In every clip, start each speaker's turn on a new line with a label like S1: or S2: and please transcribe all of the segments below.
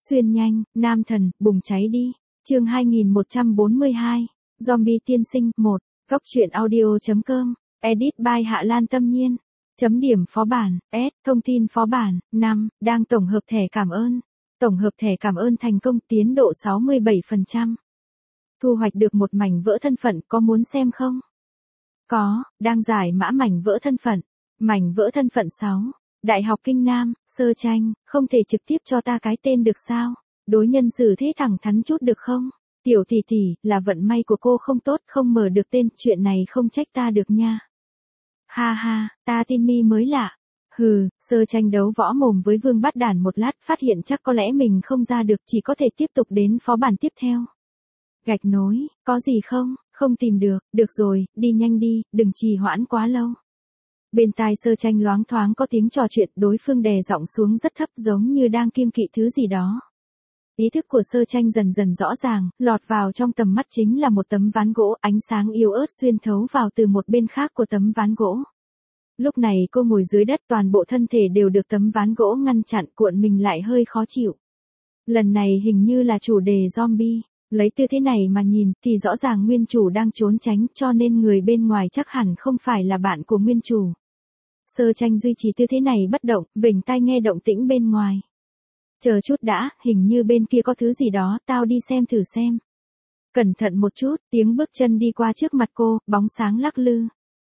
S1: Xuyên nhanh, nam thần, bùng cháy đi. Chương 2142. Zombie tiên sinh 1. Góc truyện audio.com. Edit by Hạ Lan Tâm Nhiên. Chấm điểm phó bản, S, thông tin phó bản, 5, đang tổng hợp thẻ cảm ơn. Tổng hợp thẻ cảm ơn thành công, tiến độ 67%. Thu hoạch được một mảnh vỡ thân phận, có muốn xem không? Có, đang giải mã mảnh vỡ thân phận. Mảnh vỡ thân phận 6. Đại học Kinh Nam, sơ tranh, không thể trực tiếp cho ta cái tên được sao? Đối nhân xử thế thẳng thắn chút được không? Tiểu tỷ tỷ, là vận may của cô không tốt, không mở được tên, chuyện này không trách ta được nha. Ha ha, ta tin mi mới lạ. Hừ, sơ tranh đấu võ mồm với Vương Bát Đản một lát, phát hiện chắc có lẽ mình không ra được, chỉ có thể tiếp tục đến phó bản tiếp theo. Gạch nối, có gì không? Không tìm được, được rồi, đi nhanh đi, đừng trì hoãn quá lâu. Bên tai sơ tranh loáng thoáng có tiếng trò chuyện, đối phương đè giọng xuống rất thấp, giống như đang kiêng kỵ thứ gì đó. Ý thức của sơ tranh dần dần rõ ràng, lọt vào trong tầm mắt chính là một tấm ván gỗ, ánh sáng yếu ớt xuyên thấu vào từ một bên khác của tấm ván gỗ. Lúc này cô ngồi dưới đất, toàn bộ thân thể đều được tấm ván gỗ ngăn chặn, cuộn mình lại hơi khó chịu. Lần này hình như là chủ đề zombie. Lấy tư thế này mà nhìn, thì rõ ràng nguyên chủ đang trốn tránh, cho nên người bên ngoài chắc hẳn không phải là bạn của nguyên chủ. Sơ tranh duy trì tư thế này bất động, vểnh tai nghe động tĩnh bên ngoài. Chờ chút đã, hình như bên kia có thứ gì đó, tao đi xem thử xem. Cẩn thận một chút, tiếng bước chân đi qua trước mặt cô, bóng sáng lắc lư.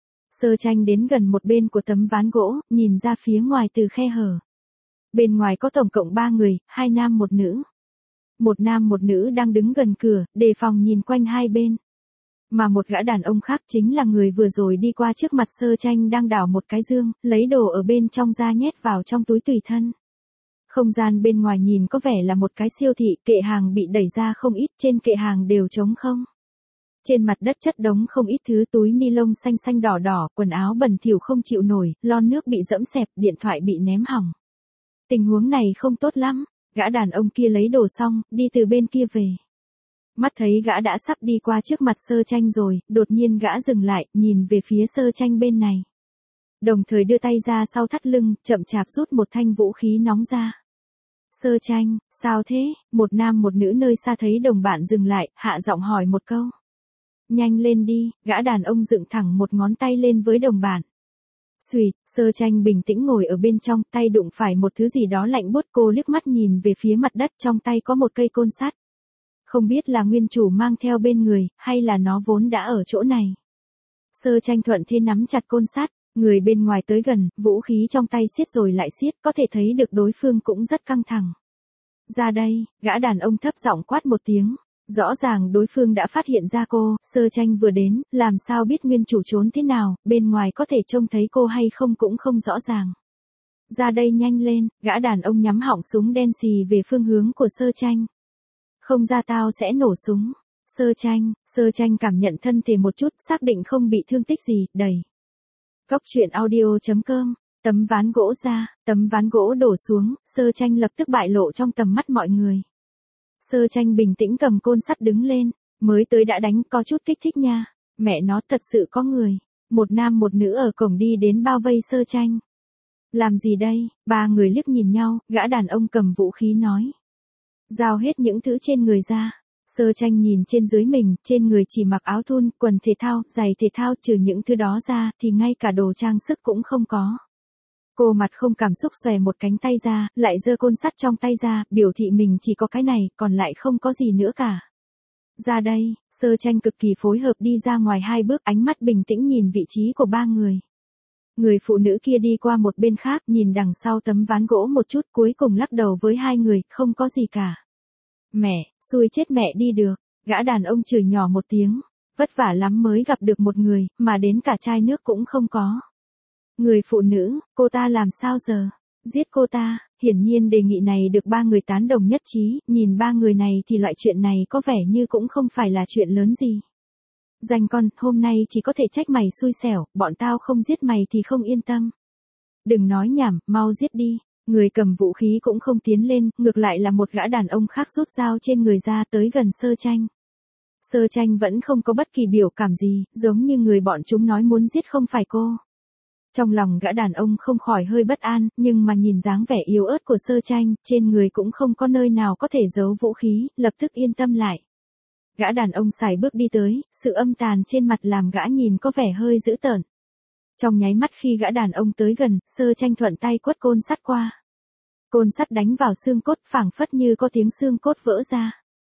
S1: Sơ tranh đến gần một bên của tấm ván gỗ, nhìn ra phía ngoài từ khe hở. Bên ngoài có tổng cộng 3 người, 2 nam 1 nữ. Một nam một nữ đang đứng gần cửa, đề phòng nhìn quanh hai bên. Mà một gã đàn ông khác chính là người vừa rồi đi qua trước mặt sơ tranh, đang đảo một cái dương, lấy đồ ở bên trong ra nhét vào trong túi tùy thân. Không gian bên ngoài nhìn có vẻ là một cái siêu thị, kệ hàng bị đẩy ra không ít, trên kệ hàng đều trống không. Trên mặt đất chất đống không ít thứ, túi ni lông xanh xanh đỏ đỏ, quần áo bẩn thỉu không chịu nổi, lon nước bị dẫm xẹp, điện thoại bị ném hỏng. Tình huống này không tốt lắm. Gã đàn ông kia lấy đồ xong, đi từ bên kia về. Mắt thấy gã đã sắp đi qua trước mặt sơ tranh rồi, đột nhiên gã dừng lại, nhìn về phía sơ tranh bên này. Đồng thời đưa tay ra sau thắt lưng, chậm chạp rút một thanh vũ khí nóng ra. Sơ tranh, sao thế? Một nam một nữ nơi xa thấy đồng bạn dừng lại, hạ giọng hỏi một câu. Nhanh lên đi, gã đàn ông dựng thẳng một ngón tay lên với đồng bạn. Xùi, sơ tranh bình tĩnh ngồi ở bên trong, tay đụng phải một thứ gì đó lạnh buốt, cô liếc mắt nhìn về phía mặt đất, trong tay có một cây côn sắt. Không biết là nguyên chủ mang theo bên người, hay là nó vốn đã ở chỗ này. Sơ tranh thuận thế nắm chặt côn sắt, người bên ngoài tới gần, vũ khí trong tay siết rồi lại siết, có thể thấy được đối phương cũng rất căng thẳng. Ra đây, gã đàn ông thấp giọng quát một tiếng. Rõ ràng đối phương đã phát hiện ra cô, sơ tranh vừa đến, làm sao biết nguyên chủ trốn thế nào, bên ngoài có thể trông thấy cô hay không cũng không rõ ràng. Ra đây nhanh lên, gã đàn ông nhắm họng súng đen xì về phương hướng của sơ tranh. Không ra tao sẽ nổ súng. Sơ tranh cảm nhận thân thể một chút, xác định không bị thương tích gì, đẩy. Góc truyện audio.com, tấm ván gỗ ra, tấm ván gỗ đổ xuống, sơ tranh lập tức bại lộ trong tầm mắt mọi người. Sơ tranh bình tĩnh cầm côn sắt đứng lên, mới tới đã đánh, có chút kích thích nha, mẹ nó thật sự có người. Một nam một nữ ở cổng đi đến bao vây sơ tranh. Làm gì đây? 3 người liếc nhìn nhau, gã đàn ông cầm vũ khí nói. Giao hết những thứ trên người ra. Sơ tranh nhìn trên dưới mình, trên người chỉ mặc áo thun, quần thể thao, giày thể thao, trừ những thứ đó ra, thì ngay cả đồ trang sức cũng không có. Cô mặt không cảm xúc xòe một cánh tay ra, lại giơ côn sắt trong tay ra, biểu thị mình chỉ có cái này, còn lại không có gì nữa cả. Ra đây, sơ tranh cực kỳ phối hợp đi ra ngoài 2 bước, ánh mắt bình tĩnh nhìn vị trí của 3 người. Người phụ nữ kia đi qua một bên khác, nhìn đằng sau tấm ván gỗ một chút, cuối cùng lắc đầu với 2 người, không có gì cả. Mẹ, xui chết mẹ đi được, gã đàn ông chửi nhỏ một tiếng, vất vả lắm mới gặp được một người, mà đến cả chai nước cũng không có. Người phụ nữ, cô ta làm sao giờ? Giết cô ta, hiển nhiên đề nghị này được 3 người tán đồng nhất trí, nhìn 3 người này thì loại chuyện này có vẻ như cũng không phải là chuyện lớn gì. Dành con, hôm nay chỉ có thể trách mày xui xẻo, bọn tao không giết mày thì không yên tâm. Đừng nói nhảm, mau giết đi. Người cầm vũ khí cũng không tiến lên, ngược lại là một gã đàn ông khác rút dao trên người ra tới gần sơ tranh. Sơ tranh vẫn không có bất kỳ biểu cảm gì, giống như người bọn chúng nói muốn giết không phải cô. Trong lòng gã đàn ông không khỏi hơi bất an, nhưng mà nhìn dáng vẻ yếu ớt của Sơ Tranh, trên người cũng không có nơi nào có thể giấu vũ khí, lập tức yên tâm lại. Gã đàn ông sải bước đi tới, sự âm tàn trên mặt làm gã nhìn có vẻ hơi dữ tợn. Trong nháy mắt khi gã đàn ông tới gần, Sơ Tranh thuận tay quất côn sắt qua. Côn sắt đánh vào xương cốt, phảng phất như có tiếng xương cốt vỡ ra.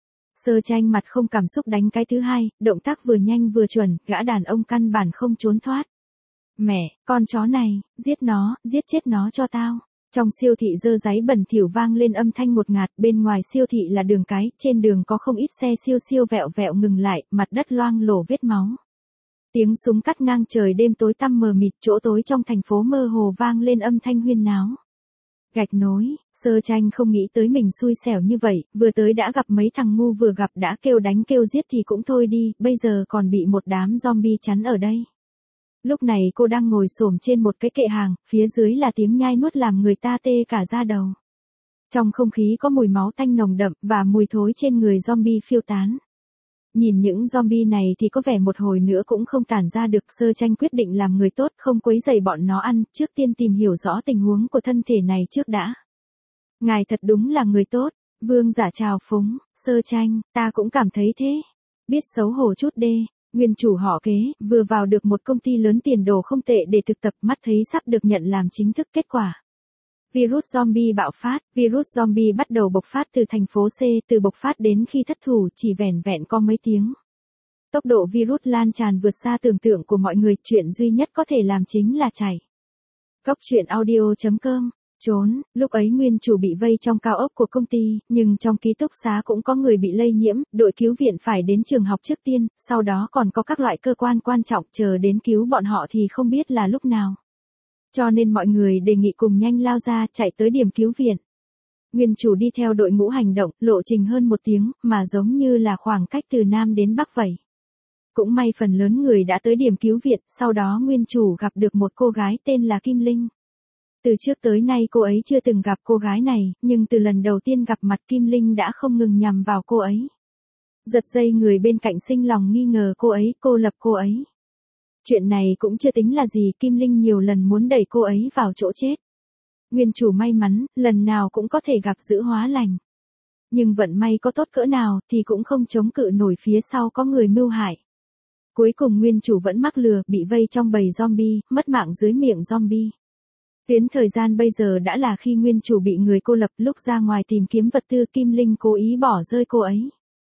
S1: Sơ Tranh mặt không cảm xúc đánh cái thứ hai, động tác vừa nhanh vừa chuẩn, gã đàn ông căn bản không trốn thoát. Mẹ, con chó này, giết nó, giết chết nó cho tao. Trong siêu thị dơ giấy bẩn thỉu vang lên âm thanh ngột ngạt, bên ngoài siêu thị là đường cái, trên đường có không ít xe siêu siêu vẹo vẹo ngừng lại, mặt đất loang lổ vết máu. Tiếng súng cắt ngang trời đêm tối tăm mờ mịt, chỗ tối trong thành phố mơ hồ vang lên âm thanh huyên náo. Gạch nối, Sơ Tranh không nghĩ tới mình xui xẻo như vậy, vừa tới đã gặp mấy thằng ngu vừa gặp đã kêu đánh kêu giết thì cũng thôi đi, bây giờ còn bị một đám zombie chắn ở đây. Lúc này cô đang ngồi xổm trên một cái kệ hàng, phía dưới là tiếng nhai nuốt làm người ta tê cả da đầu. Trong không khí có mùi máu tanh nồng đậm và mùi thối trên người zombie phiêu tán. Nhìn những zombie này thì có vẻ một hồi nữa cũng không tản ra được. Sơ Tranh quyết định làm người tốt, không quấy rầy bọn nó ăn, trước tiên tìm hiểu rõ tình huống của thân thể này trước đã. Ngài thật đúng là người tốt, Vương Giả chào phúng. Sơ Tranh, ta cũng cảm thấy thế. Biết xấu hổ chút đê. Nguyên chủ họ Kế, vừa vào được một công ty lớn tiền đồ không tệ để thực tập, mắt thấy sắp được nhận làm chính thức. Kết quả virus zombie bạo phát, virus zombie bắt đầu bộc phát từ thành phố C, từ bộc phát đến khi thất thủ chỉ vẻn vẹn có mấy tiếng. Tốc độ virus lan tràn vượt xa tưởng tượng của mọi người, chuyện duy nhất có thể làm chính là chạy. Góc truyện audio.com, trốn, lúc ấy nguyên chủ bị vây trong cao ốc của công ty, nhưng trong ký túc xá cũng có người bị lây nhiễm, đội cứu viện phải đến trường học trước tiên, sau đó còn có các loại cơ quan quan trọng chờ đến cứu bọn họ thì không biết là lúc nào. Cho nên mọi người đề nghị cùng nhanh lao ra, chạy tới điểm cứu viện. Nguyên chủ đi theo đội ngũ hành động, lộ trình hơn 1 tiếng, mà giống như là khoảng cách từ Nam đến Bắc vậy. Cũng may phần lớn người đã tới điểm cứu viện, sau đó nguyên chủ gặp được một cô gái tên là Kim Linh. Từ trước tới nay cô ấy chưa từng gặp cô gái này, nhưng từ lần đầu tiên gặp mặt Kim Linh đã không ngừng nhằm vào cô ấy. Giật dây người bên cạnh sinh lòng nghi ngờ cô ấy, cô lập cô ấy. Chuyện này cũng chưa tính là gì, Kim Linh nhiều lần muốn đẩy cô ấy vào chỗ chết. Nguyên chủ may mắn, lần nào cũng có thể gặp giữ hóa lành. Nhưng vận may có tốt cỡ nào thì cũng không chống cự nổi phía sau có người mưu hại. Cuối cùng nguyên chủ vẫn mắc lừa, bị vây trong bầy zombie, mất mạng dưới miệng zombie. Tuyến thời gian bây giờ đã là khi nguyên chủ bị người cô lập, lúc ra ngoài tìm kiếm vật tư Kim Linh cố ý bỏ rơi cô ấy.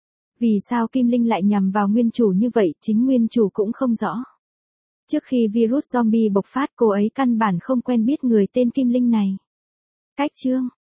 S1: Vì sao Kim Linh lại nhằm vào nguyên chủ như vậy, chính nguyên chủ cũng không rõ. Trước khi virus zombie bộc phát cô ấy căn bản không quen biết người tên Kim Linh này. Cách chương